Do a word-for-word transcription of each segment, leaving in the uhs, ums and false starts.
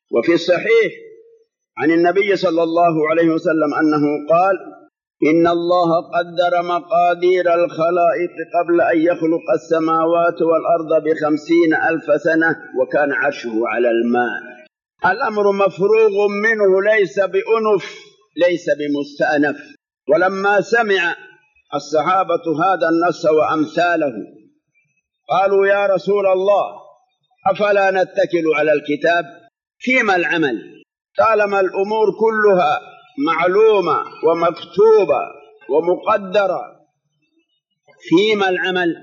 وفي الصحيح عن النبي صلى الله عليه وسلم أنه قال: إن الله قدر مقادير الخلائق قبل أن يخلق السماوات والأرض بخمسين ألف سنة وكان عرشه على الماء. الأمر مفروغ منه، ليس بأنف، ليس بمستأنف. ولما سمع الصحابة هذا النص وأمثاله قالوا: يا رسول الله، أفلا نتكل على الكتاب؟ فيما العمل؟ طالما الأمور كلها معلومة ومكتوبة ومقدرة، فيما العمل؟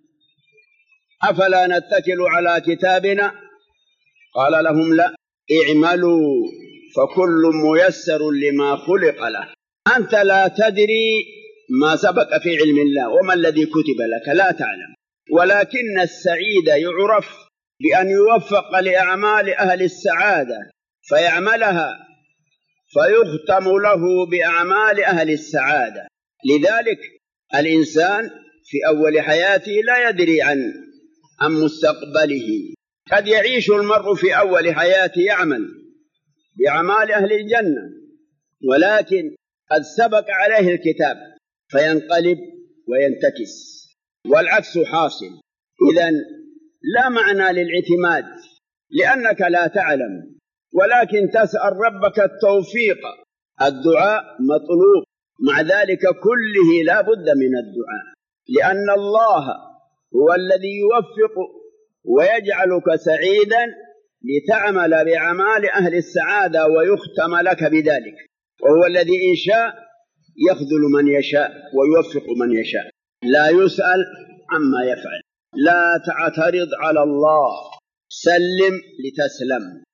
أفلا نتكل على كتابنا؟ قال لهم: لا، اعملوا فكل ميسر لما خلق له. أنت لا تدري ما سبق في علم الله وما الذي كتب لك، لا تعلم. ولكن السعيد يعرف بأن يوفق لأعمال أهل السعادة فيعملها فيختم له بأعمال أهل السعادة. لذلك الإنسان في أول حياته لا يدري عن عن مستقبله. قد يعيش المرء في أول حياته يعمل بأعمال أهل الجنة، ولكن قد سبق عليه الكتاب فينقلب وينتكس، والعكس حاصل. إذن لا معنى للاعتماد، لأنك لا تعلم، ولكن تسأل ربك التوفيق. الدعاء مطلوب، مع ذلك كله لا بد من الدعاء، لأن الله هو الذي يوفق ويجعلك سعيدا لتعمل بأعمال أهل السعادة ويختم لك بذلك، وهو الذي إن شاء يخذل من يشاء ويوفق من يشاء، لا يسأل عما يفعل. لا تعترض على الله، سلم لتسلم.